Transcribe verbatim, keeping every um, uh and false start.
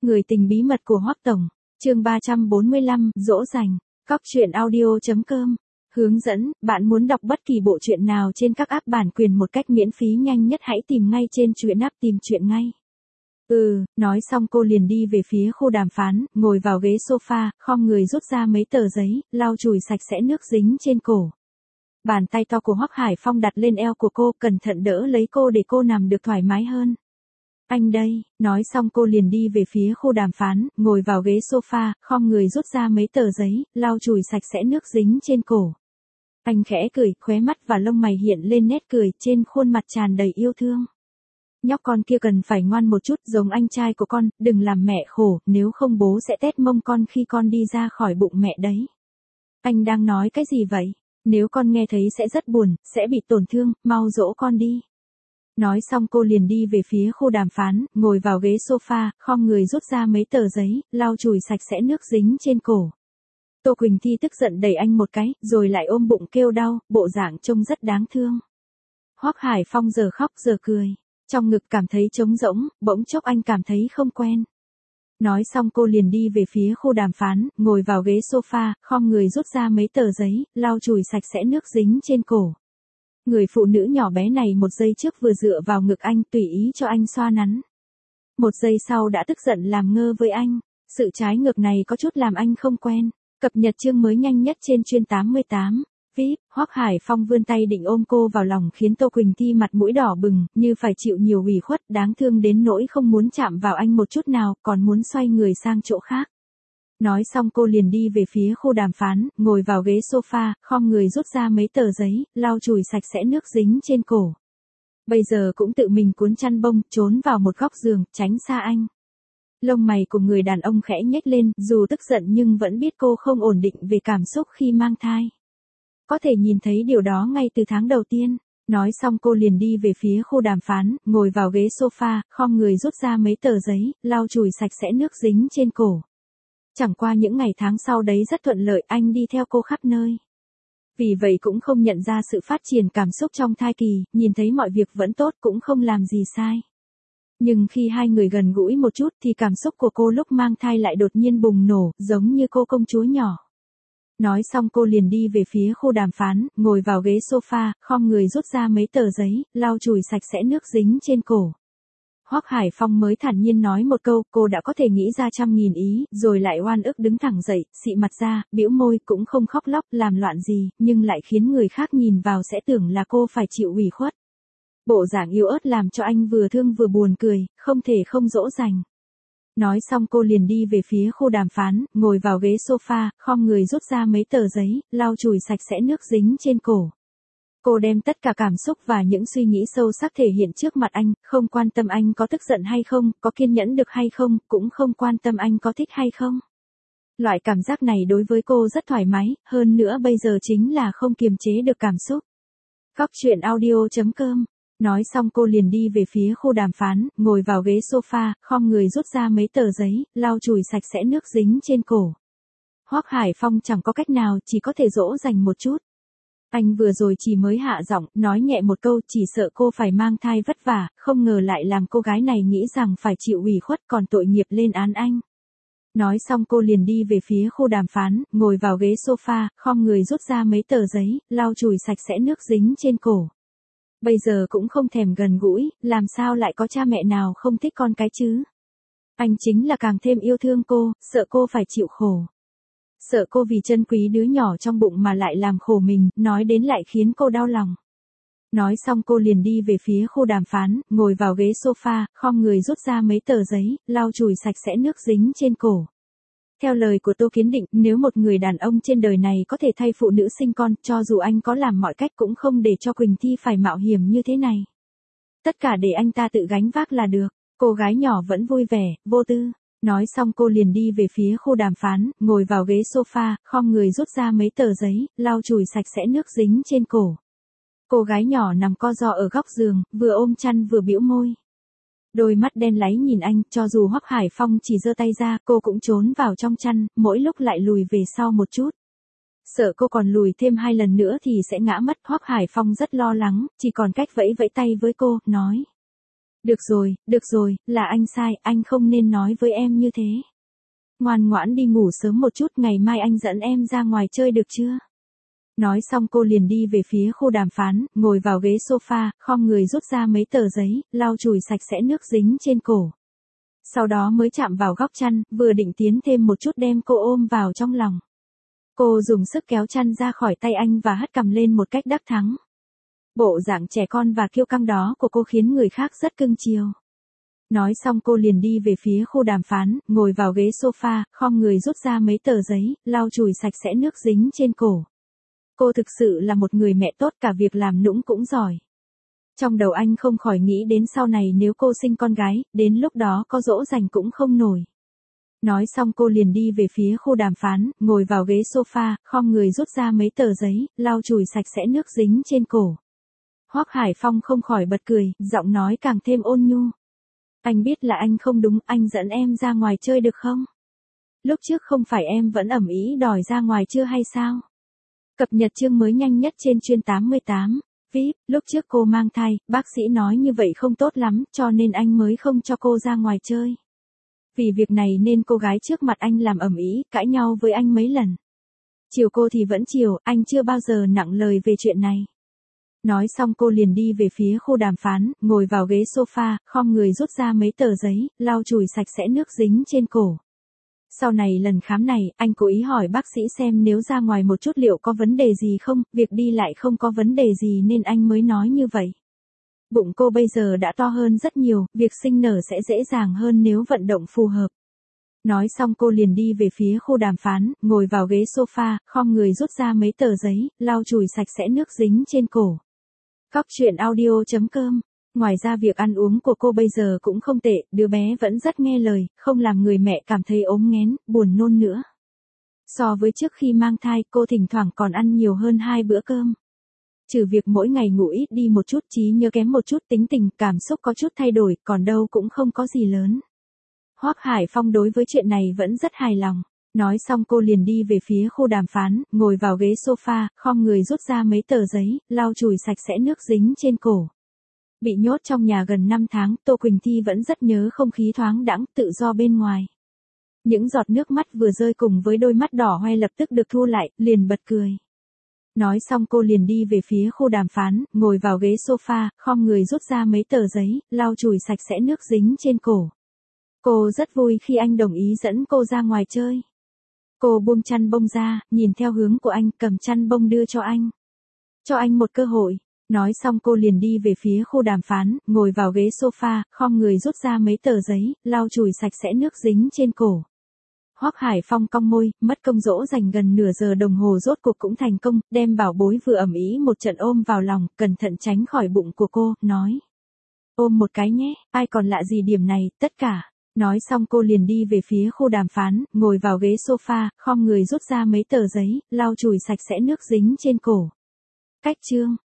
Người tình bí mật của Hoắc Tổng, chương ba trăm bốn mươi lăm, dỗ dành, cóc truyện audio chấm com. Hướng dẫn, bạn muốn đọc bất kỳ bộ truyện nào trên các app bản quyền một cách miễn phí nhanh nhất hãy tìm ngay trên truyện app tìm truyện ngay. Ừ, nói xong cô liền đi về phía khu đàm phán, ngồi vào ghế sofa, khom người rút ra mấy tờ giấy, lau chùi sạch sẽ nước dính trên cổ. Bàn tay to của Hoắc Hải Phong đặt lên eo của cô, cẩn thận đỡ lấy cô để cô nằm được thoải mái hơn. Anh đây, nói xong cô liền đi về phía khu đàm phán, ngồi vào ghế sofa, khom người rút ra mấy tờ giấy, lau chùi sạch sẽ nước dính trên cổ. Anh khẽ cười, khóe mắt và lông mày hiện lên nét cười, trên khuôn mặt tràn đầy yêu thương. Nhóc con kia cần phải ngoan một chút giống anh trai của con, đừng làm mẹ khổ, nếu không bố sẽ tét mông con khi con đi ra khỏi bụng mẹ đấy. Anh đang nói cái gì vậy? Nếu con nghe thấy sẽ rất buồn, sẽ bị tổn thương, mau dỗ con đi. Nói xong cô liền đi về phía khu đàm phán, ngồi vào ghế sofa, khom người rút ra mấy tờ giấy, lau chùi sạch sẽ nước dính trên cổ. Tô Quỳnh Thi tức giận đẩy anh một cái, rồi lại ôm bụng kêu đau, bộ dạng trông rất đáng thương. Hoắc Hải Phong giờ khóc giờ cười, trong ngực cảm thấy trống rỗng, bỗng chốc anh cảm thấy không quen. Nói xong cô liền đi về phía khu đàm phán, ngồi vào ghế sofa, khom người rút ra mấy tờ giấy, lau chùi sạch sẽ nước dính trên cổ. Người phụ nữ nhỏ bé này một giây trước vừa dựa vào ngực anh tùy ý cho anh xoa nắn. Một giây sau đã tức giận làm ngơ với anh. Sự trái ngược này có chút làm anh không quen. Cập nhật chương mới nhanh nhất trên chuyên tám mươi tám. vê i pê, Hoắc Hải Phong vươn tay định ôm cô vào lòng khiến Tô Quỳnh Thi mặt mũi đỏ bừng, như phải chịu nhiều ủy khuất, đáng thương đến nỗi không muốn chạm vào anh một chút nào, còn muốn xoay người sang chỗ khác. Nói xong cô liền đi về phía khu đàm phán, ngồi vào ghế sofa, khom người rút ra mấy tờ giấy, lau chùi sạch sẽ nước dính trên cổ. Bây giờ cũng tự mình cuốn chăn bông, trốn vào một góc giường, tránh xa anh. Lông mày của người đàn ông khẽ nhếch lên, dù tức giận nhưng vẫn biết cô không ổn định về cảm xúc khi mang thai. Có thể nhìn thấy điều đó ngay từ tháng đầu tiên. Nói xong cô liền đi về phía khu đàm phán, ngồi vào ghế sofa, khom người rút ra mấy tờ giấy, lau chùi sạch sẽ nước dính trên cổ. Chẳng qua những ngày tháng sau đấy rất thuận lợi, anh đi theo cô khắp nơi. Vì vậy cũng không nhận ra sự phát triển cảm xúc trong thai kỳ, nhìn thấy mọi việc vẫn tốt cũng không làm gì sai. Nhưng khi hai người gần gũi một chút thì cảm xúc của cô lúc mang thai lại đột nhiên bùng nổ, giống như cô công chúa nhỏ. Nói xong cô liền đi về phía khu đàm phán, ngồi vào ghế sofa, khom người rút ra mấy tờ giấy, lau chùi sạch sẽ nước dính trên cổ. Hoắc Hải Phong mới thản nhiên nói một câu, cô đã có thể nghĩ ra trăm nghìn ý, rồi lại oan ức đứng thẳng dậy, xị mặt ra, bĩu môi, cũng không khóc lóc, làm loạn gì, nhưng lại khiến người khác nhìn vào sẽ tưởng là cô phải chịu ủy khuất. Bộ dạng yếu ớt làm cho anh vừa thương vừa buồn cười, không thể không dỗ dành. Nói xong cô liền đi về phía khu đàm phán, ngồi vào ghế sofa, khom người rút ra mấy tờ giấy, lau chùi sạch sẽ nước dính trên cổ. Cô đem tất cả cảm xúc và những suy nghĩ sâu sắc thể hiện trước mặt anh, không quan tâm anh có tức giận hay không, có kiên nhẫn được hay không, cũng không quan tâm anh có thích hay không. Loại cảm giác này đối với cô rất thoải mái, hơn nữa bây giờ chính là không kiềm chế được cảm xúc. cóc truyện audio chấm com. Nói xong cô liền đi về phía khu đàm phán, ngồi vào ghế sofa, khom người rút ra mấy tờ giấy, lau chùi sạch sẽ nước dính trên cổ. Hoắc Hải Phong chẳng có cách nào, chỉ có thể dỗ dành một chút. Anh vừa rồi chỉ mới hạ giọng, nói nhẹ một câu, chỉ sợ cô phải mang thai vất vả, không ngờ lại làm cô gái này nghĩ rằng phải chịu ủy khuất còn tội nghiệp lên án anh. Nói xong cô liền đi về phía khu đàm phán, ngồi vào ghế sofa, khom người rút ra mấy tờ giấy, lau chùi sạch sẽ nước dính trên cổ. Bây giờ cũng không thèm gần gũi, làm sao lại có cha mẹ nào không thích con cái chứ? Anh chính là càng thêm yêu thương cô, sợ cô phải chịu khổ. Sợ cô vì trân quý đứa nhỏ trong bụng mà lại làm khổ mình, nói đến lại khiến cô đau lòng. Nói xong cô liền đi về phía khu đàm phán, ngồi vào ghế sofa, khom người rút ra mấy tờ giấy, lau chùi sạch sẽ nước dính trên cổ. Theo lời của Tô Kiến Định, nếu một người đàn ông trên đời này có thể thay phụ nữ sinh con, cho dù anh có làm mọi cách cũng không để cho Quỳnh Thi phải mạo hiểm như thế này. Tất cả để anh ta tự gánh vác là được. Cô gái nhỏ vẫn vui vẻ, vô tư. Nói xong cô liền đi về phía khu đàm phán, ngồi vào ghế sofa, khom người rút ra mấy tờ giấy, lau chùi sạch sẽ nước dính trên cổ. Cô gái nhỏ nằm co ro ở góc giường, vừa ôm chăn vừa bĩu môi. Đôi mắt đen láy nhìn anh, cho dù Hoắc Hải Phong chỉ giơ tay ra, cô cũng trốn vào trong chăn, mỗi lúc lại lùi về sau một chút. Sợ cô còn lùi thêm hai lần nữa thì sẽ ngã mất, Hoắc Hải Phong rất lo lắng, chỉ còn cách vẫy vẫy tay với cô, nói. Được rồi, được rồi, là anh sai, anh không nên nói với em như thế. Ngoan ngoãn đi ngủ sớm một chút, ngày mai anh dẫn em ra ngoài chơi được chưa? Nói xong cô liền đi về phía khu đàm phán, ngồi vào ghế sofa, khom người rút ra mấy tờ giấy, lau chùi sạch sẽ nước dính trên cổ. Sau đó mới chạm vào góc chăn, vừa định tiến thêm một chút đem cô ôm vào trong lòng. Cô dùng sức kéo chăn ra khỏi tay anh và hất cằm lên một cách đắc thắng. Bộ dạng trẻ con và kiêu căng đó của cô khiến người khác rất cưng chiều. Nói xong cô liền đi về phía khu đàm phán, ngồi vào ghế sofa, khom người rút ra mấy tờ giấy, lau chùi sạch sẽ nước dính trên cổ. Cô thực sự là một người mẹ tốt, cả việc làm nũng cũng giỏi. Trong đầu anh không khỏi nghĩ đến sau này nếu cô sinh con gái, đến lúc đó có dỗ dành cũng không nổi. Nói xong cô liền đi về phía khu đàm phán, ngồi vào ghế sofa, khom người rút ra mấy tờ giấy, lau chùi sạch sẽ nước dính trên cổ. Hoắc Hải Phong không khỏi bật cười, giọng nói càng thêm ôn nhu. Anh biết là anh không đúng, anh dẫn em ra ngoài chơi được không? Lúc trước không phải em vẫn ầm ĩ đòi ra ngoài chưa hay sao? Cập nhật chương mới nhanh nhất trên chuyên tám mươi tám. vê i pê, lúc trước cô mang thai, bác sĩ nói như vậy không tốt lắm, cho nên anh mới không cho cô ra ngoài chơi. Vì việc này nên cô gái trước mặt anh làm ầm ĩ, cãi nhau với anh mấy lần. Chiều cô thì vẫn chiều, anh chưa bao giờ nặng lời về chuyện này. Nói xong cô liền đi về phía khu đàm phán, ngồi vào ghế sofa, khom người rút ra mấy tờ giấy, lau chùi sạch sẽ nước dính trên cổ. Sau này lần khám này, anh cố ý hỏi bác sĩ xem nếu ra ngoài một chút liệu có vấn đề gì không, việc đi lại không có vấn đề gì nên anh mới nói như vậy. Bụng cô bây giờ đã to hơn rất nhiều, việc sinh nở sẽ dễ dàng hơn nếu vận động phù hợp. Nói xong cô liền đi về phía khu đàm phán, ngồi vào ghế sofa, khom người rút ra mấy tờ giấy, lau chùi sạch sẽ nước dính trên cổ. Cóc truyện audio chấm com. Ngoài ra việc ăn uống của cô bây giờ cũng không tệ, đứa bé vẫn rất nghe lời, không làm người mẹ cảm thấy ốm nghén, buồn nôn nữa. So với trước khi mang thai, cô thỉnh thoảng còn ăn nhiều hơn hai bữa cơm. Trừ việc mỗi ngày ngủ ít đi một chút, trí nhớ kém một chút, tính tình, cảm xúc có chút thay đổi, còn đâu cũng không có gì lớn. Hoắc Hải Phong đối với chuyện này vẫn rất hài lòng. Nói xong cô liền đi về phía khu đàm phán, ngồi vào ghế sofa, khom người rút ra mấy tờ giấy, lau chùi sạch sẽ nước dính trên cổ. Bị nhốt trong nhà gần năm tháng, Tô Quỳnh Thi vẫn rất nhớ không khí thoáng đãng, tự do bên ngoài. Những giọt nước mắt vừa rơi cùng với đôi mắt đỏ hoe lập tức được thu lại, liền bật cười. Nói xong cô liền đi về phía khu đàm phán, ngồi vào ghế sofa, khom người rút ra mấy tờ giấy, lau chùi sạch sẽ nước dính trên cổ. Cô rất vui khi anh đồng ý dẫn cô ra ngoài chơi. Cô buông chăn bông ra, nhìn theo hướng của anh, cầm chăn bông đưa cho anh. Cho anh một cơ hội. Nói xong cô liền đi về phía khu đàm phán, ngồi vào ghế sofa, khom người rút ra mấy tờ giấy, lau chùi sạch sẽ nước dính trên cổ. Hoắc Hải Phong cong môi, mất công dỗ dành gần nửa giờ đồng hồ rốt cuộc cũng thành công, đem bảo bối vừa ầm ĩ một trận ôm vào lòng, cẩn thận tránh khỏi bụng của cô, nói. Ôm một cái nhé, ai còn lạ gì điểm này, tất cả. Nói xong cô liền đi về phía khu đàm phán, ngồi vào ghế sofa, khom người rút ra mấy tờ giấy, lau chùi sạch sẽ nước dính trên cổ. Cách chương